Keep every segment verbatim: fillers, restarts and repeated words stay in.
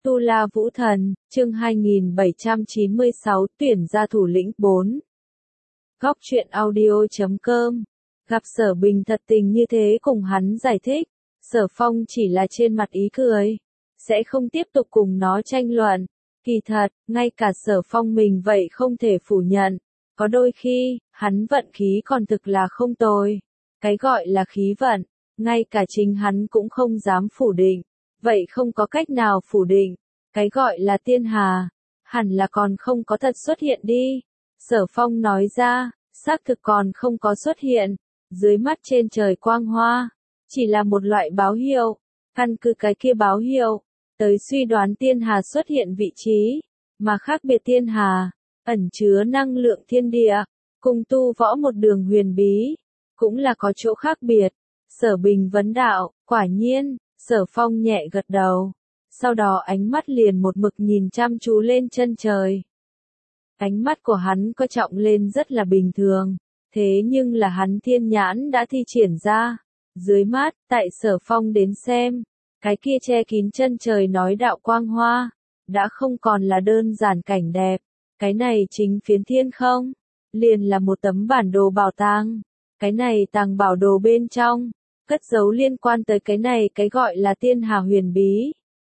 Tu La Vũ Thần, chương hai nghìn bảy trăm chín mươi sáu, tuyển ra thủ lĩnh bốn. Góc truyện audio chấm com. Gặp Sở Bình thật tình như thế cùng hắn giải thích, Sở Phong chỉ là trên mặt ý cười, sẽ không tiếp tục cùng nó tranh luận. Kỳ thật, ngay cả Sở Phong mình vậy không thể phủ nhận, có đôi khi, hắn vận khí còn thực là không tồi. Cái gọi là khí vận, ngay cả chính hắn cũng không dám phủ định, vậy không có cách nào phủ định. Cái gọi là tiên hà, hẳn là còn không có thật xuất hiện đi. Sở Phong nói ra, xác thực còn không có xuất hiện, dưới mắt trên trời quang hoa, chỉ là một loại báo hiệu, căn cứ cái kia báo hiệu, tới suy đoán tiên hà xuất hiện vị trí, mà khác biệt tiên hà, ẩn chứa năng lượng thiên địa, cùng tu võ một đường huyền bí, cũng là có chỗ khác biệt. Sở Bình vấn đạo, quả nhiên, Sở Phong nhẹ gật đầu. Sau đó ánh mắt liền một mực nhìn chăm chú lên chân trời. Ánh mắt của hắn có trọng lên rất là bình thường, thế nhưng là hắn thiên nhãn đã thi triển ra. Dưới mắt, tại Sở Phong đến xem, cái kia che kín chân trời nói đạo quang hoa, đã không còn là đơn giản cảnh đẹp. Cái này chính phiến thiên không, liền là một tấm bản đồ bảo tàng. Cái này tàng bảo đồ bên trong, cất giấu liên quan tới cái này cái gọi là tiên hà huyền bí.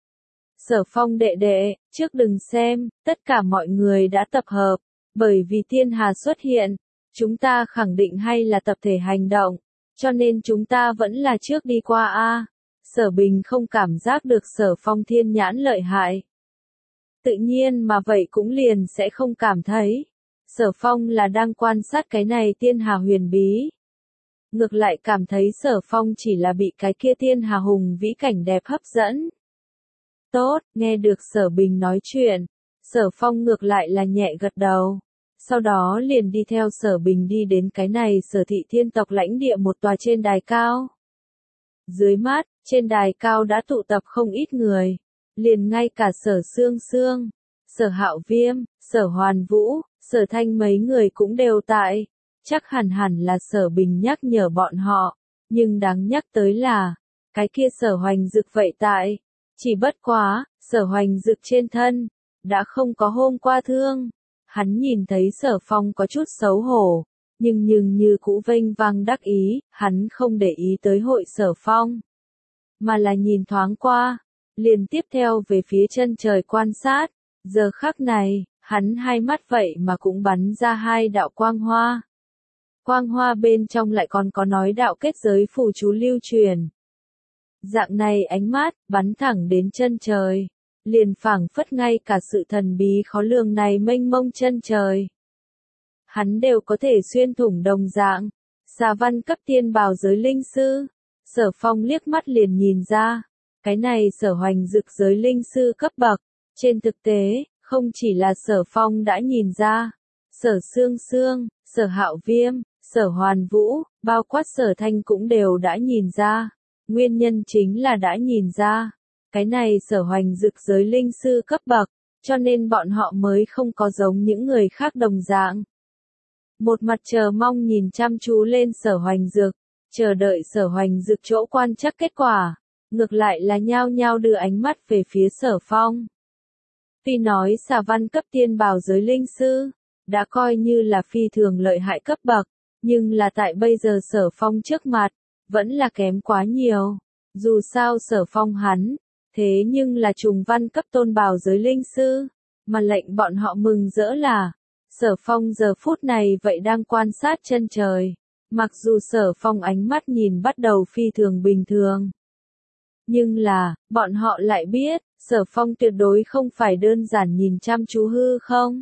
Sở Phong đệ đệ, trước đừng xem, tất cả mọi người đã tập hợp, bởi vì tiên hà xuất hiện, chúng ta khẳng định hay là tập thể hành động, cho nên chúng ta vẫn là trước đi qua a. Sở Bình không cảm giác được Sở Phong thiên nhãn lợi hại. Tự nhiên mà vậy cũng liền sẽ không cảm thấy. Sở Phong là đang quan sát cái này tiên hà huyền bí. Ngược lại cảm thấy Sở Phong chỉ là bị cái kia tiên hà hùng vĩ cảnh đẹp hấp dẫn. Tốt, nghe được Sở Bình nói chuyện, Sở Phong ngược lại là nhẹ gật đầu. Sau đó liền đi theo Sở Bình đi đến cái này Sở thị thiên tộc lãnh địa một tòa trên đài cao. Dưới mắt, trên đài cao đã tụ tập không ít người, liền ngay cả Sở Sương Sương, Sở Hạo Viêm, Sở Hoàn Vũ, Sở Thanh mấy người cũng đều tại. Chắc hẳn hẳn là Sở Bình nhắc nhở bọn họ, nhưng đáng nhắc tới là, cái kia Sở Hoành Dực vậy tại. Chỉ bất quá, Sở Hoành Dực trên thân, đã không có hôm qua thương. Hắn nhìn thấy Sở Phong có chút xấu hổ, nhưng nhưng như cũ vênh vang đắc ý, hắn không để ý tới hội Sở Phong. Mà là nhìn thoáng qua, liền tiếp theo về phía chân trời quan sát, giờ khắc này, hắn hai mắt vậy mà cũng bắn ra hai đạo quang hoa. Quang hoa bên trong lại còn có nói đạo kết giới phù chú lưu truyền. Dạng này ánh mắt, bắn thẳng đến chân trời, liền phảng phất ngay cả sự thần bí khó lường này mênh mông chân trời. Hắn đều có thể xuyên thủng đồng dạng, xà văn cấp tiên bào giới linh sư. Sở Phong liếc mắt liền nhìn ra, cái này Sở Hoành Dực giới linh sư cấp bậc, trên thực tế, không chỉ là Sở Phong đã nhìn ra, Sở Sương Sương, Sở Hạo Viêm, Sở Hoàn Vũ, bao quát Sở Thanh cũng đều đã nhìn ra. Nguyên nhân chính là đã nhìn ra, cái này Sở Hoành Dực giới linh sư cấp bậc, cho nên bọn họ mới không có giống những người khác đồng dạng. Một mặt chờ mong nhìn chăm chú lên Sở Hoành Dực, chờ đợi Sở Hoành Dực chỗ quan trắc kết quả, ngược lại là nhao nhao đưa ánh mắt về phía Sở Phong. Tuy nói xà văn cấp tiên bào giới linh sư, đã coi như là phi thường lợi hại cấp bậc, nhưng là tại bây giờ Sở Phong trước mặt, vẫn là kém quá nhiều. Dù sao Sở Phong hắn, thế nhưng là trùng văn cấp tôn bào giới linh sư, mà lệnh bọn họ mừng rỡ là, Sở Phong giờ phút này vậy đang quan sát chân trời. Mặc dù Sở Phong ánh mắt nhìn bắt đầu phi thường bình thường, nhưng là, bọn họ lại biết, Sở Phong tuyệt đối không phải đơn giản nhìn chăm chú hư không,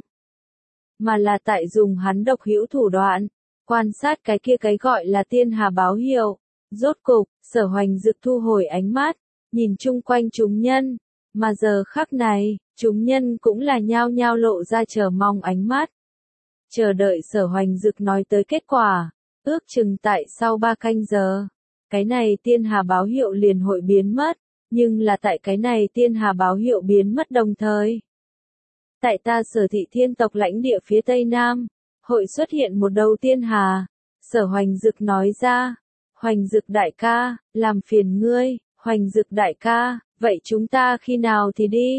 mà là tại dùng hắn độc hữu thủ đoạn, quan sát cái kia cái gọi là tiên hà báo hiệu. Rốt cục, Sở Hoành Dực thu hồi ánh mắt, nhìn chung quanh chúng nhân, mà giờ khắc này, chúng nhân cũng là nhao nhao lộ ra chờ mong ánh mắt. Chờ đợi Sở Hoành Dực nói tới kết quả, ước chừng tại sau ba canh giờ, cái này tiên hà báo hiệu liền hội biến mất, nhưng là tại cái này tiên hà báo hiệu biến mất đồng thời. Tại ta Sở thị thiên tộc lãnh địa phía Tây Nam, hội xuất hiện một đầu tiên hà. Sở Hoành Dực nói ra. Hoành Dực đại ca, làm phiền ngươi, Hoành Dực đại ca, vậy chúng ta khi nào thì đi?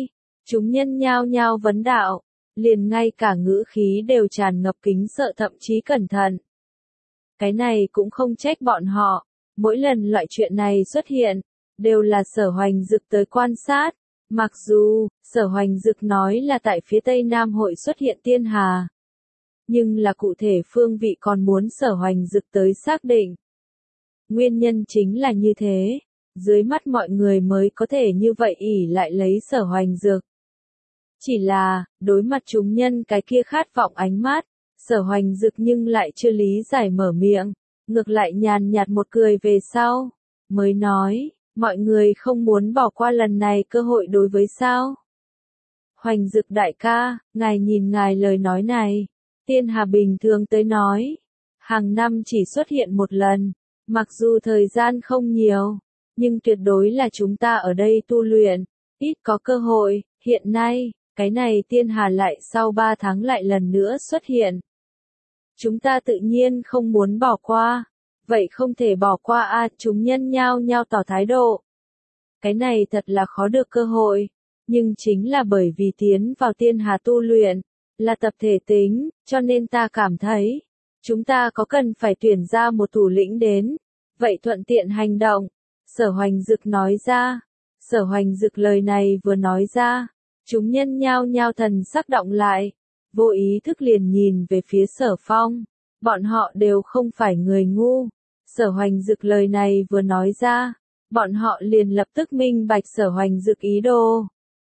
Chúng nhân nhao nhao vấn đạo, liền ngay cả ngữ khí đều tràn ngập kính sợ thậm chí cẩn thận. Cái này cũng không trách bọn họ, mỗi lần loại chuyện này xuất hiện, đều là Sở Hoành Dực tới quan sát, mặc dù, Sở Hoành Dực nói là tại phía Tây Nam hội xuất hiện tiên hà. Nhưng là cụ thể phương vị còn muốn Sở Hoành Dực tới xác định. Nguyên nhân chính là như thế, dưới mắt mọi người mới có thể như vậy ỷ lại lấy Sở Hoành Dực. Chỉ là, đối mặt chúng nhân cái kia khát vọng ánh mắt, Sở Hoành Dực nhưng lại chưa lý giải mở miệng, ngược lại nhàn nhạt một cười về sau, mới nói, mọi người không muốn bỏ qua lần này cơ hội đối với sao. Hoành Dực đại ca, ngài nhìn ngài lời nói này, tiên hà bình thường tới nói, hàng năm chỉ xuất hiện một lần, mặc dù thời gian không nhiều, nhưng tuyệt đối là chúng ta ở đây tu luyện, ít có cơ hội, hiện nay, cái này tiên hà lại sau ba tháng lại lần nữa xuất hiện. Chúng ta tự nhiên không muốn bỏ qua, vậy không thể bỏ qua a à, chúng nhân nhao nhao tỏ thái độ. Cái này thật là khó được cơ hội, nhưng chính là bởi vì tiến vào tiên hà tu luyện, là tập thể tính, cho nên ta cảm thấy, chúng ta có cần phải tuyển ra một thủ lĩnh đến, vậy thuận tiện hành động. Sở Hoành Dực nói ra, Sở Hoành Dực lời này vừa nói ra, chúng nhân nhao nhao thần sắc động lại, vô ý thức liền nhìn về phía Sở Phong, bọn họ đều không phải người ngu, Sở Hoành Dực lời này vừa nói ra, bọn họ liền lập tức minh bạch Sở Hoành Dực ý đồ.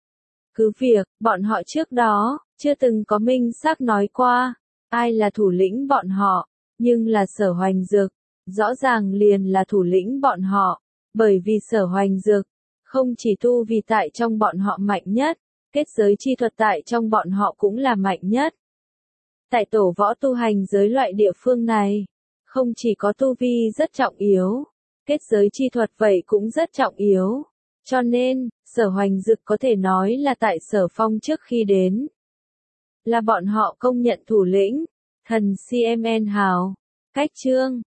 Cứ việc, bọn họ trước đó, chưa từng có minh xác nói qua, ai là thủ lĩnh bọn họ, nhưng là Sở Hoành Dực, rõ ràng liền là thủ lĩnh bọn họ, bởi vì Sở Hoành Dực, không chỉ tu vì tại trong bọn họ mạnh nhất, kết giới chi thuật tại trong bọn họ cũng là mạnh nhất. Tại tổ võ tu hành giới loại địa phương này, không chỉ có tu vi rất trọng yếu, kết giới chi thuật vậy cũng rất trọng yếu. Cho nên, Sở Hoành Dực có thể nói là tại Sở Phong trước khi đến. Là bọn họ công nhận thủ lĩnh, thần xê em en hào. Cách chương